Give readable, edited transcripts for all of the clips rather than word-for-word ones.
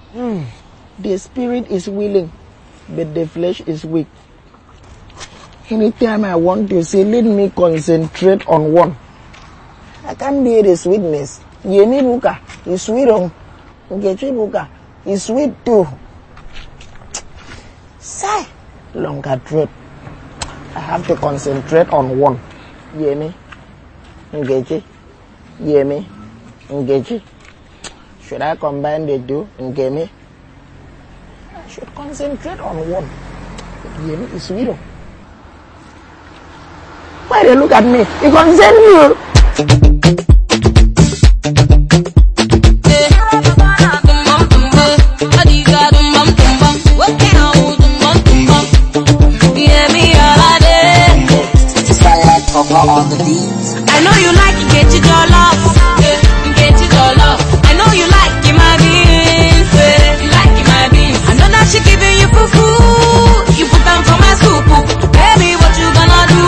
The spirit is willing, but the flesh is weak. Anytime I want to say, let me concentrate on one. I can't bear the sweetness. Yemi buka is sweet on. Nkechi buka is sweet too. Sigh. Longer throat. I have to concentrate on one. Yemi. Nkechi. Yemi. Nkechi. Should I combine the two? Nkemi. I should concentrate on one. Yemi is sweet on. Why they look at me? You concern me. On the beats. I know you like get it all off. Get it all off. I know you like my beans. You like my beans. I know that she giving you fufu. You put them for my soup. Baby, what you gonna do?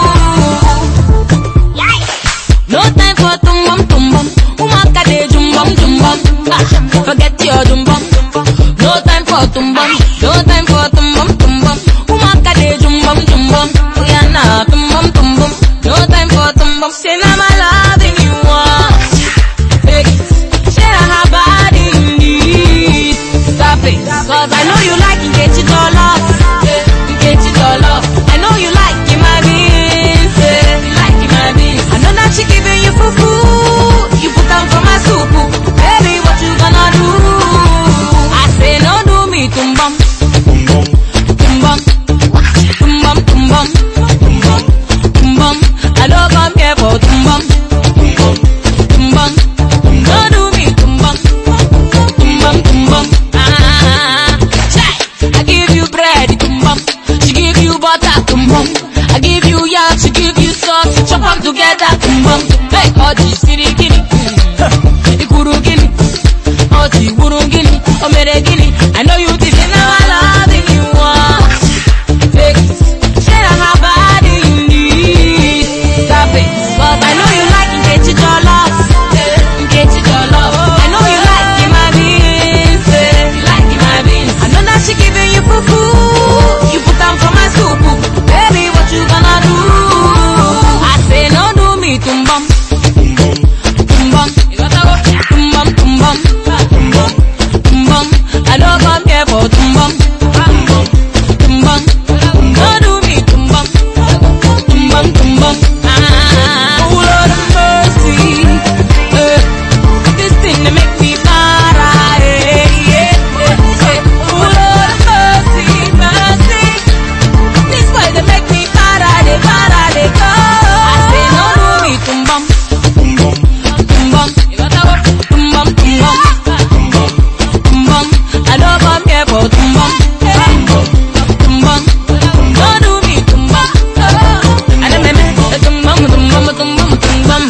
No time for tumbum tumbum. Umaka de jumbum jumbum. Forget your jumbum. No time for tumbum. No time for tumbum tumbum. Umaka de jumbum jumbum. Oh yeah, nah, tumbum tumbum. No time for tumbum. Say now my loving you want. Hey, say how bad you need. Stop it, cause I know you like to get it all off. Get it all off. I know you like my beans. You like my beans. I know that she giving you fufu. You put them for my soup. Baby, what you gonna do? I say no, do me tumbum. Tumbum. Tumbum, tumbum. Tumbum. I don't come here for tumbum. Tumbum. Don't do me tumbum. Tumbum, tumbum. I give you bread, tumbum. She give you butter, tumbum. I give you yam, she give you sauce. Chop them together, tumbum. Hey, Oji, Sirigini. Ikurugini. Oji, Burungini. Omeregini. I know you did it, now I love you want. Say how bad you need. Stop it, cause I know you like to get it all off. Get it all off. I know you like my beans. You like my beans. I know that she giving you fufu. You put them for my soup. Baby, what you gonna do? I say no, do me tumbum. Tumbum. Tumbum, tumbum. Tumbum. I don't come here for tumbum. Tumbum. Don't do me tumbum. Tumbum, tumbum. Oh Lord of mercy. This thing they make me para. Oh Lord of mercy, mercy. This boy they make me para, they go. I say no, do me tumbum. Tumbum. Tumbum, tumbum. Tumbum. I don't come here for tumbum. Tumbum. Don't do me tumbum. I don't remember tumbum, tumbum, tumbum, tumbum.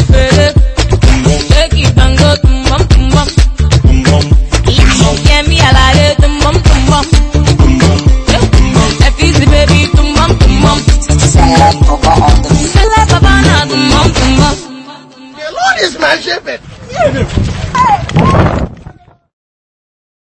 Take it and go tumbum, tumbum. Yeah, me I like it tumbum, tumbum. If it's the baby tumbum, tumbum. Silent Papa on the beats. Silent Papa na tumbum, tumbum. The Lord is my shepherd.